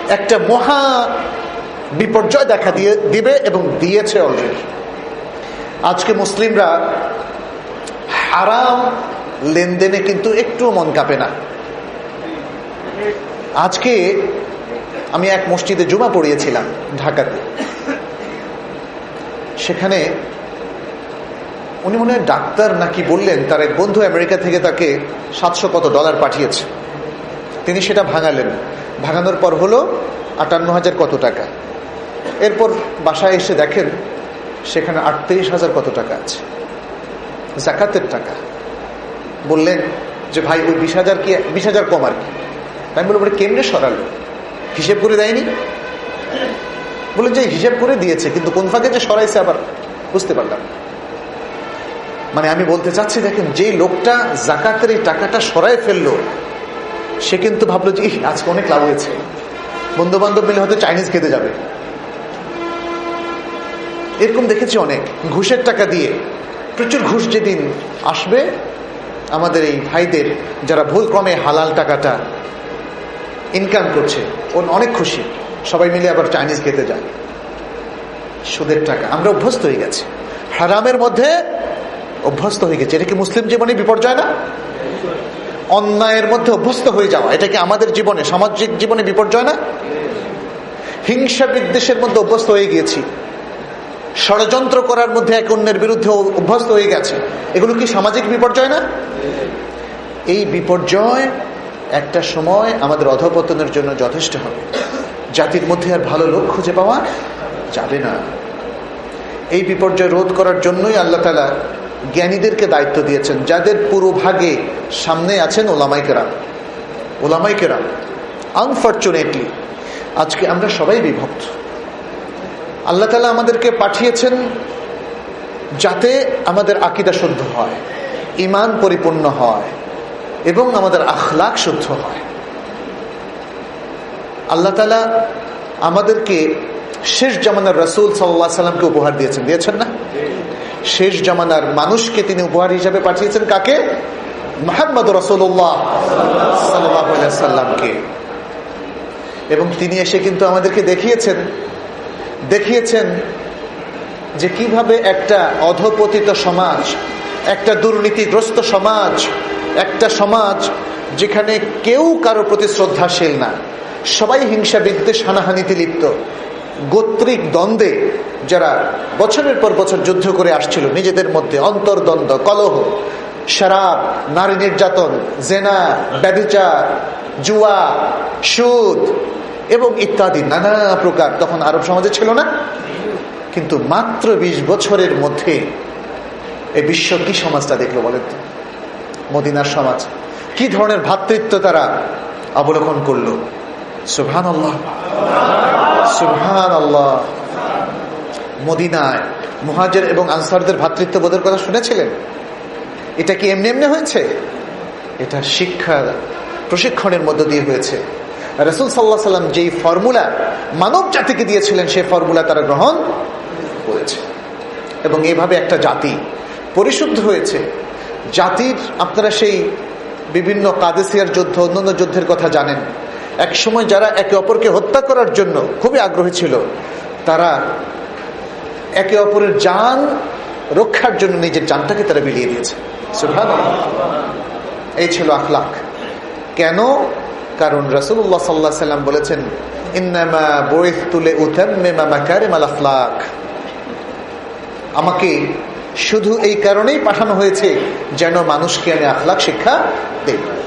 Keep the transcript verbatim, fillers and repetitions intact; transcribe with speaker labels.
Speaker 1: একটা মহা বিপর্যয় দেখা দিয়ে দিবে এবং দিয়েছে অলরেডি। আজকে মুসলিমরা হারাম লেনদেনে কিন্তু একটু মন কাঁপে না। আজকে আমি এক মসজিদে জুমা পড়িয়েছিলাম ঢাকাতে। সেখানে উনি মনে হয় ডাক্তার নাকি বললেন তার এক বন্ধু আমেরিকা থেকে তাকে সাতশো কত ডলার পাঠিয়েছে। তিনি সেটা ভাঙালেন। ভাঙানোর পর হলো আটান্ন হাজার কত টাকা। এরপর বাসায় এসে দেখেন সেখানে আটত্রিশ হাজার কত টাকা আছে, জাকাতের টাকা। বললেন যে ভাই ওই বিশ হাজার কি বিশ হাজার কম আর কি। তাই বলে বলে কেমনে সরালো, হিসেব করে দেয়নি? বললেন যে হিসেব করে দিয়েছে, কিন্তু কোন ফাঁকে যে সরাইছে আবার বুঝতে পারলাম। মানে আমি বলতে চাচ্ছি, দেখেন যে লোকটা জাকাতের এই টাকাটা সরাই ফেললো, সে কিন্তু ভাবলো যে আজকে অনেক লাভ হয়েছে, বন্ধু বান্ধব মিলে হয়তো চাইনিজ খেতে যাবে। এরকম দেখেছি অনেক। ঘুষের টাকা দিয়ে, প্রচুর ঘুষ যেদিন আসবে আমাদের এই ভাইদের যারা ভুল ক্রমে হালাল টাকাটা ইনকাম করছে, ওর অনেক খুশি, সবাই মিলে আবার চাইনিজ খেতে যায়। সুদের টাকা আমরা অভ্যস্ত হয়ে গেছি, হারামের মধ্যে অভ্যস্ত হয়ে গেছে। এটা কি মুসলিম জীবনে বিপর্যয় না? অন্যায়ের মধ্যে অভ্যস্ত হয়ে যাওয়া, এটা কি আমাদের জীবনে, সামাজিক জীবনে বিপর্যয় না? হিংসা বিদ্বেষের মধ্যে অভ্যস্ত হয়ে গিয়েছি, ষড়যন্ত্র করার মধ্যে এক অন্যের বিরুদ্ধে অভ্যস্ত হয়ে গেছে। এগুলো কি সামাজিক বিপর্যয় না? এই বিপর্যয় একটা সময় আমাদের অধঃপতনের জন্য যথেষ্ট হবে। জাতির মধ্যে আর ভালো লোক খুঁজে পাওয়া যাবে না। এই বিপর্যয় রোধ করার জন্যই আল্লাহ তাআলা জ্ঞানীদেরকে দায়িত্ব দিয়েছেন, যাদের পুরো ভাগে সামনে আছেন ওলামায়ে কেরাম। ওলামায়ে কেরাম আনফরচুনেটলি আজকে আমরা সবাই বিভক্ত। আল্লাহ তাআলা আমাদেরকে পাঠিয়েছেন যাতে আমাদের আকীদা শুদ্ধ হয়, ঈমান পরিপূর্ণ হয় এবং আমাদের আখলাক শুদ্ধ হয়। আল্লাহ তাআলা আমাদেরকে শেষ জামানার রাসূল সাল্লাল্লাহু আলাইহি সাল্লামকে উপহার দিয়েছেন, দিয়েছেন না? শেষ জামানার মানুষকে তিনি উপহার হিসেবে পাঠিয়েছেন কাকে? মুহাম্মদ রাসূলুল্লাহ সাল্লাল্লাহু আলাইহি সাল্লামকে। এবং তিনি এসে কিন্তু আমাদেরকে দেখিয়েছেন দেখিয়েছেন যে কিভাবে একটা অধঃপতিত সমাজ, একটা দুর্নীতিগ্রস্ত সমাজ, একটা সমাজ যেখানে কেউ কারো প্রতি শ্রদ্ধাশীল না, সবাই হিংসা বিদ্বেষ হানাহানিতে লিপ্ত, গোত্রিক দ্বন্দ্বে যারা বছরের পর বছর যুদ্ধ করে আসছিল, নিজেদের মধ্যে অন্তর্দ্বন্দ্ব, কলহ, শরাব, নারী নির্যাতন, জেনা, ব্যভিচার, জুয়া, সুদ এবং ইত্যাদি নানা প্রকার তখন আরব সমাজে ছিল না। কিন্তু মাত্র বিশ বছরের মধ্যে এই বিশ্ব কি সমাজটা দেখলো বলেন তো? মদিনার সমাজ কি ধরনের ভ্রাতৃত্ব তারা অবলোকন করলো। সুবহানাল্লাহ, সুবহানাল্লাহ। মদিনায় মুহাজির এবং আনসারদের ভ্রাতৃত্ববোধের কথা শুনেছিলেন? এটা কি এমনি এমনি হয়েছে? এটা শিক্ষা প্রশিক্ষণের মধ্য দিয়ে হয়েছে। রাসূল সাল্লাল্লাহু আলাইহি সাল্লাম যেই ফর্মুলা মানব জাতিকে দিয়েছিলেন, সেই ফর্মুলা তারা গ্রহণ করেছে এবং এইভাবে একটা জাতি পরিশুদ্ধ হয়েছে। জাতির আপনারা সেই বিভিন্ন কাদেসিয়ার যুদ্ধ, অন্যান্য যুদ্ধের কথা জানেন। এক সময় যারা একে অপরকে হত্যা করার জন্য খুবই আগ্রহী ছিল, তারা একে অপরের জান রক্ষার জন্য নিজের জানটাকে তারা বিলিয়ে দিয়েছে। সুবহানাল্লাহ। এই ছিল আখলাক। কেন? কারণ রাসূলুল্লাহ সাল্লাল্লাহু আলাইহি সাল্লাম বলেছেন, ইন্নামা বুইসতু লিউতাম্মিমা মাকারিমাল আখলাক। আমাকে শুধু এই কারণেই পাঠানো হয়েছে যেন মানুষকে আমি আখলাক শিক্ষা দেই।